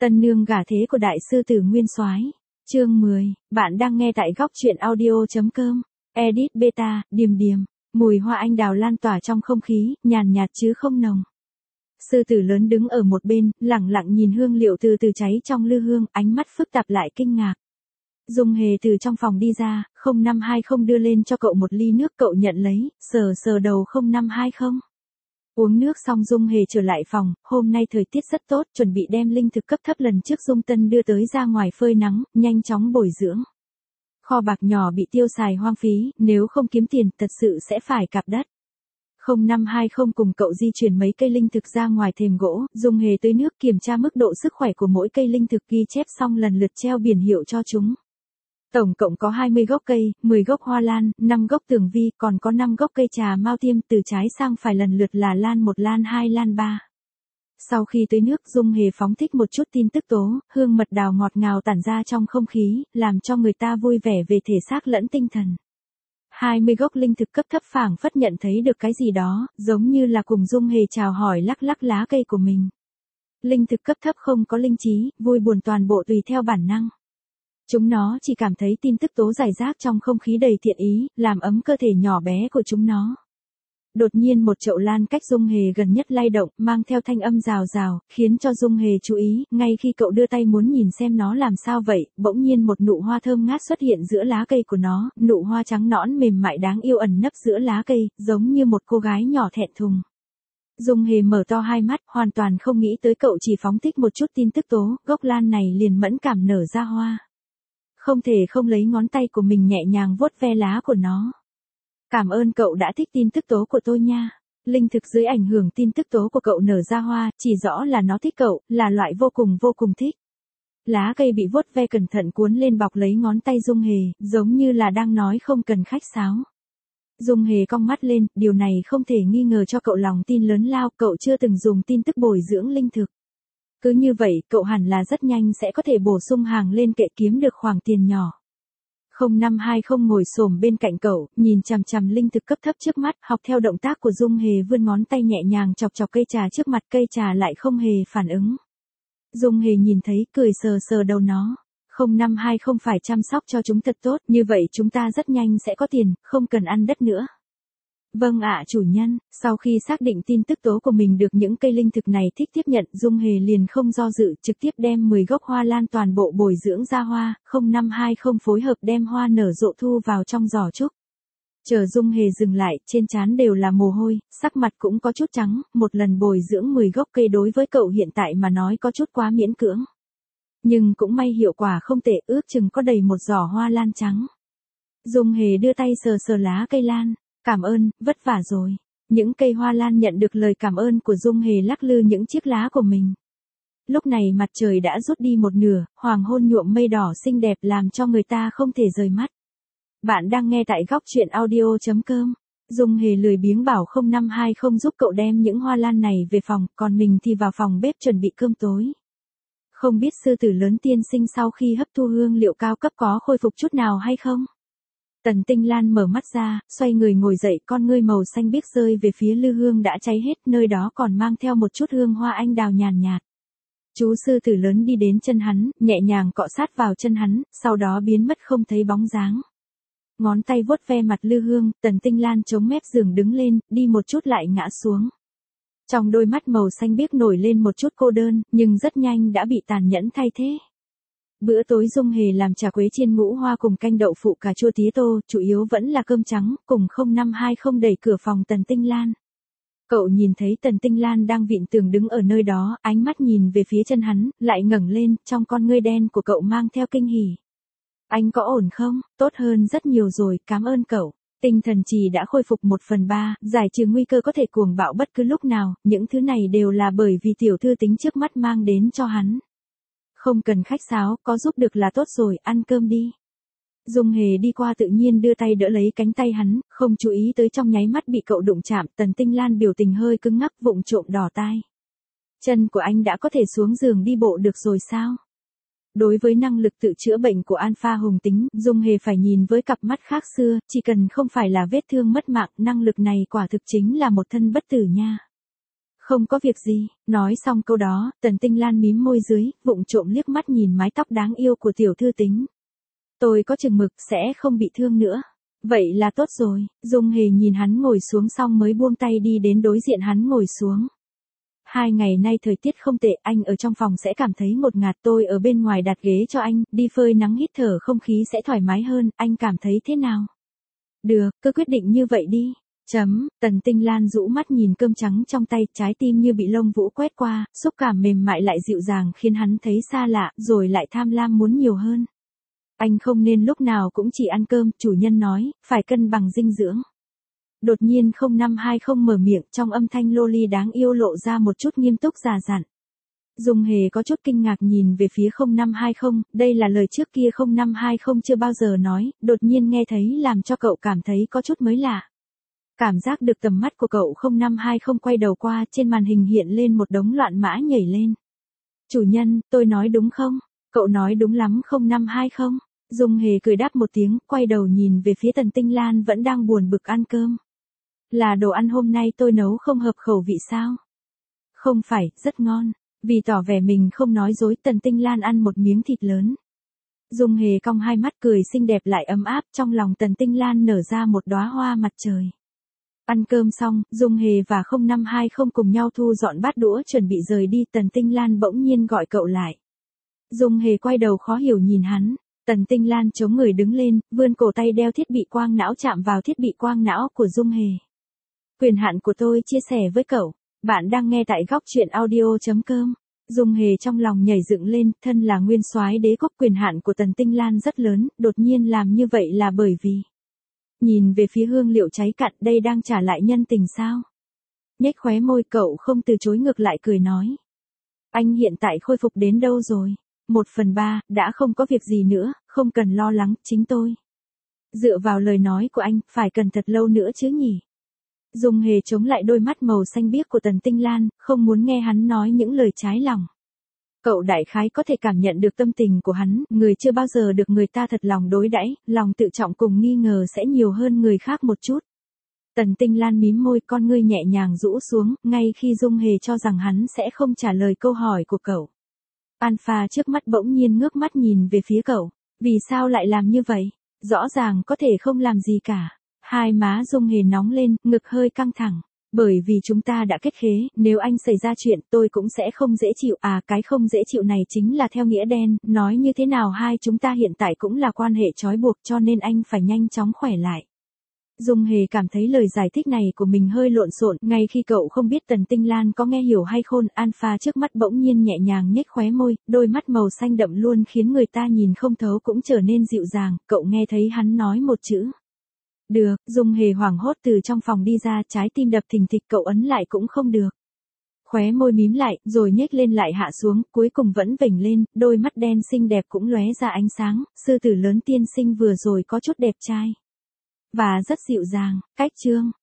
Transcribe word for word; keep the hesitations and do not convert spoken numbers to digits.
Tân nương gả thế của đại sư tử Nguyên Soái. Chương mười, bạn đang nghe tại góc truyện audio chấm com. Edit beta, điềm điềm, mùi hoa anh đào lan tỏa trong không khí, nhàn nhạt chứ không nồng. Sư tử lớn đứng ở một bên, lẳng lặng nhìn hương liệu từ từ cháy trong lư hương, ánh mắt phức tạp lại kinh ngạc. Dung Hề từ trong phòng đi ra, không năm hai không đưa lên cho cậu một ly nước, cậu nhận lấy, sờ sờ đầu không năm hai không. Uống nước xong Dung Hề trở lại phòng, hôm nay thời tiết rất tốt, chuẩn bị đem linh thực cấp thấp lần trước Dung Tân đưa tới ra ngoài phơi nắng, nhanh chóng bồi dưỡng. Kho bạc nhỏ bị tiêu xài hoang phí, nếu không kiếm tiền thật sự sẽ phải cạp đất. không năm hai không cùng cậu di chuyển mấy cây linh thực ra ngoài thềm gỗ, Dung Hề tưới nước kiểm tra mức độ sức khỏe của mỗi cây linh thực, ghi chép xong lần lượt treo biển hiệu cho chúng. Tổng cộng có hai mươi gốc cây, mười gốc hoa lan, năm gốc tường vi, còn có năm gốc cây trà mao tiêm, từ trái sang phải lần lượt là lan một, lan hai, lan ba. Sau khi tưới nước, Dung Hề phóng thích một chút tin tức tố, hương mật đào ngọt ngào tản ra trong không khí, làm cho người ta vui vẻ về thể xác lẫn tinh thần. hai mươi gốc linh thực cấp thấp phảng phất nhận thấy được cái gì đó, giống như là cùng Dung Hề chào hỏi lắc lắc lá cây của mình. Linh thực cấp thấp không có linh trí, vui buồn toàn bộ tùy theo bản năng. Chúng nó chỉ cảm thấy tin tức tố rải rác trong không khí đầy thiện ý, làm ấm cơ thể nhỏ bé của chúng nó. Đột nhiên một chậu lan cách Dung Hề gần nhất lay động, mang theo thanh âm rào rào, khiến cho Dung Hề chú ý, ngay khi cậu đưa tay muốn nhìn xem nó làm sao vậy, bỗng nhiên một nụ hoa thơm ngát xuất hiện giữa lá cây của nó, nụ hoa trắng nõn mềm mại đáng yêu ẩn nấp giữa lá cây, giống như một cô gái nhỏ thẹn thùng. Dung Hề mở to hai mắt, hoàn toàn không nghĩ tới cậu chỉ phóng thích một chút tin tức tố, gốc lan này liền mẫn cảm nở ra hoa. Không thể không lấy ngón tay của mình nhẹ nhàng vuốt ve lá của nó. Cảm ơn cậu đã thích tin tức tố của tôi nha. Linh thực dưới ảnh hưởng tin tức tố của cậu nở ra hoa, chỉ rõ là nó thích cậu, là loại vô cùng vô cùng thích. Lá cây bị vuốt ve cẩn thận cuốn lên bọc lấy ngón tay Dung Hề, giống như là đang nói không cần khách sáo. Dung Hề cong mắt lên, điều này không thể nghi ngờ cho cậu lòng tin lớn lao, cậu chưa từng dùng tin tức bồi dưỡng linh thực. Cứ như vậy, cậu hẳn là rất nhanh sẽ có thể bổ sung hàng lên kệ kiếm được khoản tiền nhỏ. không năm hai không ngồi xổm bên cạnh cậu, nhìn chằm chằm linh thực cấp thấp trước mắt, học theo động tác của Dung Hề vươn ngón tay nhẹ nhàng chọc chọc cây trà trước mặt, cây trà lại không hề phản ứng. Dung Hề nhìn thấy, cười sờ sờ đầu nó. không năm hai không phải chăm sóc cho chúng thật tốt, như vậy chúng ta rất nhanh sẽ có tiền, không cần ăn đất nữa. Vâng ạ chủ nhân, sau khi xác định tin tức tố của mình được những cây linh thực này thích tiếp nhận, Dung Hề liền không do dự, trực tiếp đem mười gốc hoa lan toàn bộ bồi dưỡng ra hoa, không năm hai không phối hợp đem hoa nở rộ thu vào trong giỏ trúc. Chờ Dung Hề dừng lại, trên trán đều là mồ hôi, sắc mặt cũng có chút trắng, một lần bồi dưỡng mười gốc cây đối với cậu hiện tại mà nói có chút quá miễn cưỡng. Nhưng cũng may hiệu quả không tệ, ước chừng có đầy một giỏ hoa lan trắng. Dung Hề đưa tay sờ sờ lá cây lan. Cảm ơn, vất vả rồi. Những cây hoa lan nhận được lời cảm ơn của Dung Hề lắc lư những chiếc lá của mình. Lúc này mặt trời đã rút đi một nửa, hoàng hôn nhuộm mây đỏ xinh đẹp làm cho người ta không thể rời mắt. Bạn đang nghe tại góc truyện audio chấm com. Dung Hề lười biếng bảo không năm hai không giúp cậu đem những hoa lan này về phòng, còn mình thì vào phòng bếp chuẩn bị cơm tối. Không biết sư tử lớn tiên sinh sau khi hấp thu hương liệu cao cấp có khôi phục chút nào hay không? Tần Tinh Lan mở mắt ra, xoay người ngồi dậy, con ngươi màu xanh biếc rơi về phía lư hương đã cháy hết, nơi đó còn mang theo một chút hương hoa anh đào nhàn nhạt. Chú sư tử lớn đi đến chân hắn, nhẹ nhàng cọ sát vào chân hắn, sau đó biến mất không thấy bóng dáng. Ngón tay vuốt ve mặt lư hương, Tần Tinh Lan chống mép giường đứng lên, đi một chút lại ngã xuống. Trong đôi mắt màu xanh biếc nổi lên một chút cô đơn, nhưng rất nhanh đã bị tàn nhẫn thay thế. Bữa tối Dung Hề làm chả quế chiên ngũ hoa cùng canh đậu phụ cà chua tía tô, chủ yếu vẫn là cơm trắng, cùng không năm hai không đẩy cửa phòng Tần Tinh Lan. Cậu nhìn thấy Tần Tinh Lan đang vịn tường đứng ở nơi đó, ánh mắt nhìn về phía chân hắn, lại ngẩng lên, trong con ngươi đen của cậu mang theo kinh hỉ. Anh có ổn không? Tốt hơn rất nhiều rồi, cảm ơn cậu. Tinh thần trì đã khôi phục một phần ba, giải trừ nguy cơ có thể cuồng bạo bất cứ lúc nào, những thứ này đều là bởi vì tiểu thư tính trước mắt mang đến cho hắn. Không cần khách sáo, có giúp được là tốt rồi, ăn cơm đi. Dung Hề đi qua tự nhiên đưa tay đỡ lấy cánh tay hắn, không chú ý tới trong nháy mắt bị cậu đụng chạm, Tần Tinh Lan biểu tình hơi cứng ngắc, vụng trộm đỏ tai. Chân của anh đã có thể xuống giường đi bộ được rồi sao? Đối với năng lực tự chữa bệnh của Alpha Hùng Tính, Dung Hề phải nhìn với cặp mắt khác xưa, chỉ cần không phải là vết thương mất mạng, năng lực này quả thực chính là một thân bất tử nha. Không có việc gì, nói xong câu đó, Tần Tinh Lan mím môi dưới, vụng trộm liếc mắt nhìn mái tóc đáng yêu của tiểu thư tính. Tôi có chừng mực sẽ không bị thương nữa. Vậy là tốt rồi, Dung Hề nhìn hắn ngồi xuống xong mới buông tay đi đến đối diện hắn ngồi xuống. Hai ngày nay thời tiết không tệ, anh ở trong phòng sẽ cảm thấy ngột ngạt, tôi ở bên ngoài đặt ghế cho anh, đi phơi nắng hít thở không khí sẽ thoải mái hơn, anh cảm thấy thế nào? Được, cứ quyết định như vậy đi. Chấm, Tần Tinh Lan rũ mắt nhìn cơm trắng trong tay, trái tim như bị lông vũ quét qua, xúc cảm mềm mại lại dịu dàng khiến hắn thấy xa lạ, rồi lại tham lam muốn nhiều hơn. Anh không nên lúc nào cũng chỉ ăn cơm, chủ nhân nói, phải cân bằng dinh dưỡng. Đột nhiên không năm hai không mở miệng, trong âm thanh loli đáng yêu lộ ra một chút nghiêm túc già dặn. Dung Hề có chút kinh ngạc nhìn về phía không năm hai không, đây là lời trước kia không năm hai không chưa bao giờ nói, đột nhiên nghe thấy làm cho cậu cảm thấy có chút mới lạ. Cảm giác được tầm mắt của cậu không năm hai không quay đầu qua, trên màn hình hiện lên một đống loạn mã nhảy lên. Chủ nhân, tôi nói đúng không? Cậu nói đúng lắm không năm hai không? Dung Hề cười đáp một tiếng, quay đầu nhìn về phía Tần Tinh Lan vẫn đang buồn bực ăn cơm. Là đồ ăn hôm nay tôi nấu không hợp khẩu vị sao? Không phải, rất ngon. Vì tỏ vẻ mình không nói dối, Tần Tinh Lan ăn một miếng thịt lớn. Dung Hề cong hai mắt cười xinh đẹp lại ấm áp, trong lòng Tần Tinh Lan nở ra một đóa hoa mặt trời. Ăn cơm xong, Dung Hề và không năm hai không cùng nhau thu dọn bát đũa chuẩn bị rời đi, Tần Tinh Lan bỗng nhiên gọi cậu lại. Dung Hề quay đầu khó hiểu nhìn hắn. Tần Tinh Lan chống người đứng lên, vươn cổ tay đeo thiết bị quang não chạm vào thiết bị quang não của Dung Hề. Quyền hạn của tôi chia sẻ với cậu. Bạn đang nghe tại góc truyện audio chấm com. Dung Hề trong lòng nhảy dựng lên, thân là nguyên soái đế quốc, quyền hạn của Tần Tinh Lan rất lớn, đột nhiên làm như vậy là bởi vì. Nhìn về phía hương liệu cháy cạn, đây đang trả lại nhân tình sao? Nhếch khóe môi, cậu không từ chối ngược lại cười nói. Anh hiện tại khôi phục đến đâu rồi? Một phần ba, đã không có việc gì nữa, không cần lo lắng, chính tôi. Dựa vào lời nói của anh, phải cần thật lâu nữa chứ nhỉ? Dung Hề chống lại đôi mắt màu xanh biếc của Tần Tinh Lan, không muốn nghe hắn nói những lời trái lòng. Cậu đại khái có thể cảm nhận được tâm tình của hắn, người chưa bao giờ được người ta thật lòng đối đãi, lòng tự trọng cùng nghi ngờ sẽ nhiều hơn người khác một chút. Tần Tinh Lan mím môi, con ngươi nhẹ nhàng rũ xuống, ngay khi Dung Hề cho rằng hắn sẽ không trả lời câu hỏi của cậu. Alpha trước mắt bỗng nhiên ngước mắt nhìn về phía cậu. Vì sao lại làm như vậy? Rõ ràng có thể không làm gì cả. Hai má Dung Hề nóng lên, ngực hơi căng thẳng. Bởi vì chúng ta đã kết khế, nếu anh xảy ra chuyện tôi cũng sẽ không dễ chịu. À, cái không dễ chịu này chính là theo nghĩa đen, nói như thế nào hai chúng ta hiện tại cũng là quan hệ trói buộc, cho nên anh phải nhanh chóng khỏe lại. Dung Hề cảm thấy lời giải thích này của mình hơi lộn xộn, ngay khi cậu không biết Tần Tinh Lan có nghe hiểu hay không. Alpha trước mắt bỗng nhiên nhẹ nhàng nhếch khóe môi, đôi mắt màu xanh đậm luôn khiến người ta nhìn không thấu cũng trở nên dịu dàng, cậu nghe thấy hắn nói một chữ. Được, Dung Hề hoảng hốt từ trong phòng đi ra, trái tim đập thình thịch, cậu ấn lại cũng không được. Khóe môi mím lại, rồi nhếch lên lại hạ xuống, cuối cùng vẫn vểnh lên, đôi mắt đen xinh đẹp cũng lóe ra ánh sáng, sư tử lớn tiên sinh vừa rồi có chút đẹp trai. Và rất dịu dàng, cách chương.